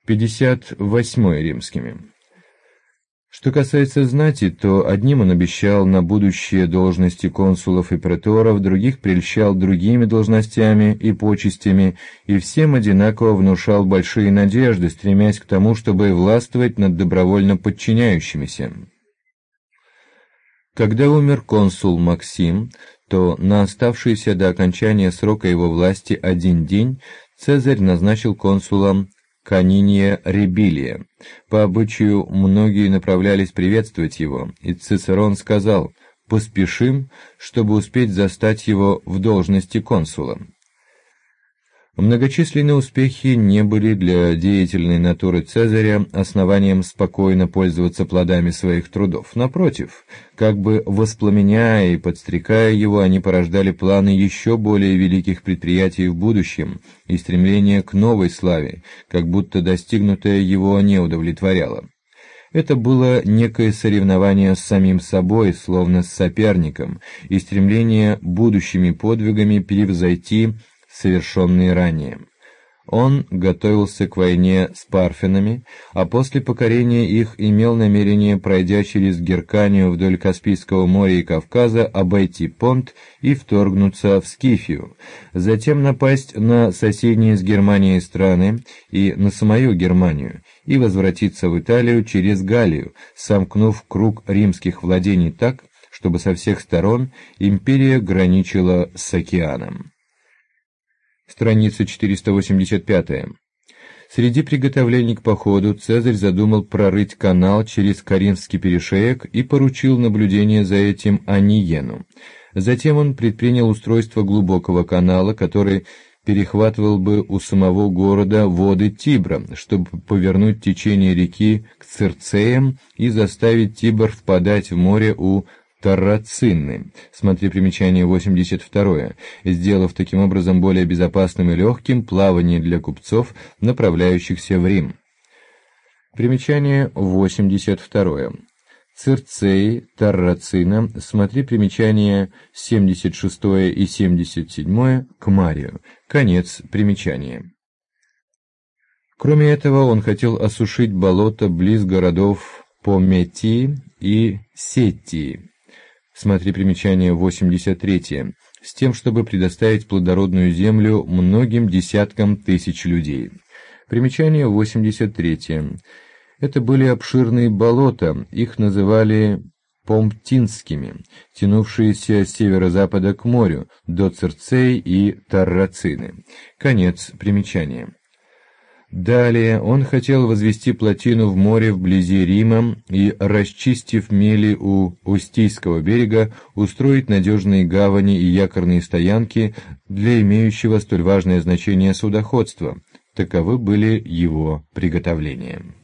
58 римскими. Что касается знати, то одним он обещал на будущее должности консулов и преторов, других прельщал другими должностями и почестями, и всем одинаково внушал большие надежды, стремясь к тому, чтобы властвовать над добровольно подчиняющимися. Когда умер консул Максим, то на оставшийся до окончания срока его власти один день Цезарь назначил консулом Каниния Ребилия. По обычаю многие направлялись приветствовать его, и Цицерон сказал: «Поспешим, чтобы успеть застать его в должности консула». Многочисленные успехи не были для деятельной натуры Цезаря основанием спокойно пользоваться плодами своих трудов. Напротив, как бы воспламеняя и подстрекая его, они порождали планы еще более великих предприятий в будущем и стремление к новой славе, как будто достигнутое его не удовлетворяло. Это было некое соревнование с самим собой, словно с соперником, и стремление будущими подвигами превзойти совершенные ранее. Он готовился к войне с парфянами, а после покорения их имел намерение, пройдя через Герканию вдоль Каспийского моря и Кавказа, обойти Понт и вторгнуться в Скифию, затем напасть на соседние с Германией страны и на самую Германию, и возвратиться в Италию через Галлию, сомкнув круг римских владений так, чтобы со всех сторон империя граничила с океаном. Страница 485. Среди приготовлений к походу Цезарь задумал прорыть канал через Коринфский перешеек и поручил наблюдение за этим Аниену. Затем он предпринял устройство глубокого канала, который перехватывал бы у самого города воды Тибра, чтобы повернуть течение реки к Цирцеям и заставить Тибр впадать в море у Таррацинны. Смотри примечание 82, сделав таким образом более безопасным и легким плавание для купцов, направляющихся в Рим. Примечание 82. Цирцеи, Таррацина, смотри примечания 76 и 77 к Марию. Конец примечания. Кроме этого, он хотел осушить болото близ городов Пометии и Сеттии. Смотри примечание 83, с тем, чтобы предоставить плодородную землю многим десяткам тысяч людей. Примечание 83. Это были обширные болота, их называли Помптинскими, тянувшиеся с северо-запада к морю, до Цирцеи и Таррацины. Конец примечания. Далее он хотел возвести плотину в море вблизи Рима и, расчистив мели у Устийского берега, устроить надежные гавани и якорные стоянки для имеющего столь важное значение судоходства. Таковы были его приготовления.